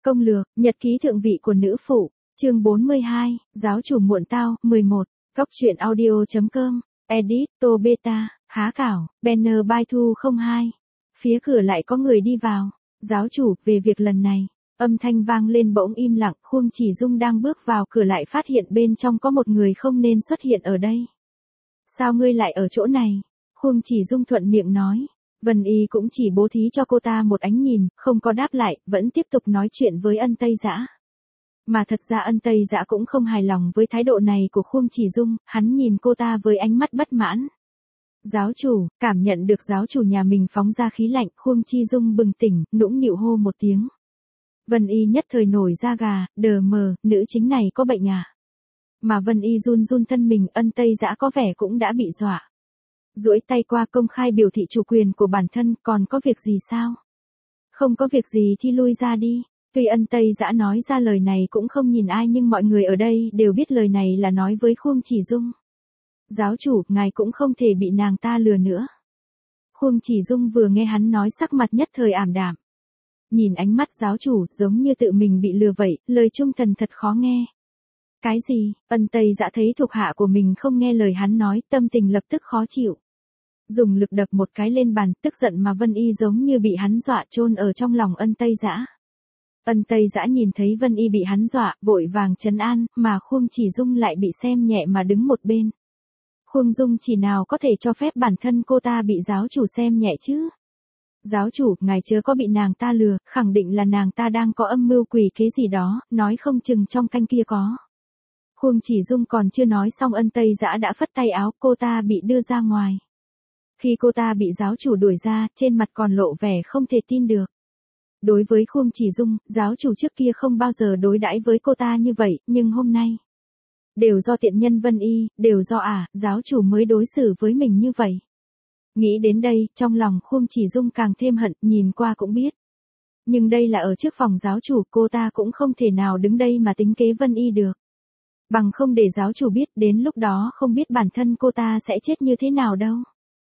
Công lược, nhật ký thượng vị của nữ phụ, chương 42, giáo chủ muộn tao, 11, góc truyện audio.com, edit, Tô Beta, há cảo, banner by Thu 02. Phía cửa lại có người đi vào. Giáo chủ, về việc lần này. Âm thanh vang lên bỗng im lặng, Khuông Chỉ Dung đang bước vào cửa lại phát hiện bên trong có một người không nên xuất hiện ở đây. Sao ngươi lại ở chỗ này? Khuông Chỉ Dung thuận miệng nói. Vân Y cũng chỉ bố thí cho cô ta một ánh nhìn, không có đáp lại, vẫn tiếp tục nói chuyện với Ân Tây Dã. Mà thật ra Ân Tây Dã cũng không hài lòng với thái độ này của Khuông Chỉ Dung, hắn nhìn cô ta với ánh mắt bất mãn. Giáo chủ, cảm nhận được giáo chủ nhà mình phóng ra khí lạnh, Khuông Chỉ Dung bừng tỉnh, nũng nịu hô một tiếng. Vân Y nhất thời nổi da gà, đờ mờ, nữ chính này có bệnh à? Mà Vân Y run run thân mình, Ân Tây Dã có vẻ cũng đã bị dọa. Duỗi tay qua công khai biểu thị chủ quyền của bản thân, còn có việc gì sao? Không có việc gì thì lui ra đi. Tuy Ân Tây Dã nói ra lời này cũng không nhìn ai nhưng mọi người ở đây đều biết lời này là nói với Khuông Chỉ Dung. Giáo chủ, ngài cũng không thể bị nàng ta lừa nữa. Khuông Chỉ Dung vừa nghe hắn nói sắc mặt nhất thời ảm đạm. Nhìn ánh mắt giáo chủ giống như tự mình bị lừa vậy, lời trung thần thật khó nghe. Cái gì? Ân Tây Dã thấy thuộc hạ của mình không nghe lời hắn nói, tâm tình lập tức khó chịu. Dùng lực đập một cái lên bàn, tức giận mà Vân Y giống như bị hắn dọa chôn ở trong lòng Ân Tây Dã. Ân Tây Dã nhìn thấy Vân Y bị hắn dọa, vội vàng trấn an, mà Khuông Chỉ Dung lại bị xem nhẹ mà đứng một bên. Khuông Dung chỉ nào có thể cho phép bản thân cô ta bị giáo chủ xem nhẹ chứ? Giáo chủ, ngài chớ có bị nàng ta lừa, khẳng định là nàng ta đang có âm mưu quỷ kế gì đó, nói không chừng trong canh kia có. Khuông Chỉ Dung còn chưa nói xong Ân Tây Dã đã phất tay áo, cô ta bị đưa ra ngoài. Khi cô ta bị giáo chủ đuổi ra, trên mặt còn lộ vẻ không thể tin được. Đối với Khuông Chỉ Dung, giáo chủ trước kia không bao giờ đối đãi với cô ta như vậy, nhưng hôm nay. Đều do tiện nhân Vân Y, đều do giáo chủ mới đối xử với mình như vậy. Nghĩ đến đây, trong lòng Khuông Chỉ Dung càng thêm hận, nhìn qua cũng biết. Nhưng đây là ở trước phòng giáo chủ, cô ta cũng không thể nào đứng đây mà tính kế Vân Y được. Bằng không để giáo chủ biết, đến lúc đó không biết bản thân cô ta sẽ chết như thế nào đâu.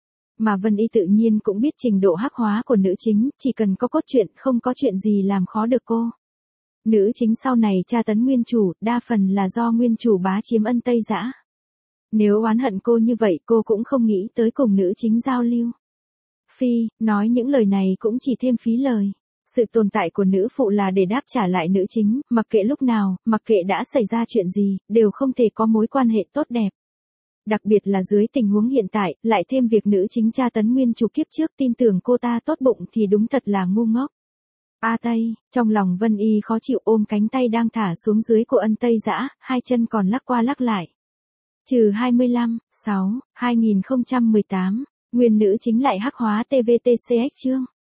Mà Vân Y tự nhiên cũng biết trình độ hắc hóa của nữ chính, chỉ cần có cốt truyện, không có chuyện gì làm khó được cô. Nữ chính sau này tra tấn nguyên chủ, đa phần là do nguyên chủ bá chiếm Ân Tây Dã. Nếu oán hận cô như vậy, cô cũng không nghĩ tới cùng nữ chính giao lưu. Phi, nói những lời này cũng chỉ thêm phí lời. Sự tồn tại của nữ phụ là để đáp trả lại nữ chính, mặc kệ lúc nào, mặc kệ đã xảy ra chuyện gì, đều không thể có mối quan hệ tốt đẹp. Đặc biệt là dưới tình huống hiện tại, lại thêm việc nữ chính tra tấn nguyên chủ kiếp trước tin tưởng cô ta tốt bụng thì đúng thật là ngu ngốc. A Tây, trong lòng Vân Y khó chịu ôm cánh tay đang thả xuống dưới của Ân Tây Dã, hai chân còn lắc qua lắc lại. Trừ 25/6/2018, nguyên nữ chính lại hắc hóa TVTCX chương.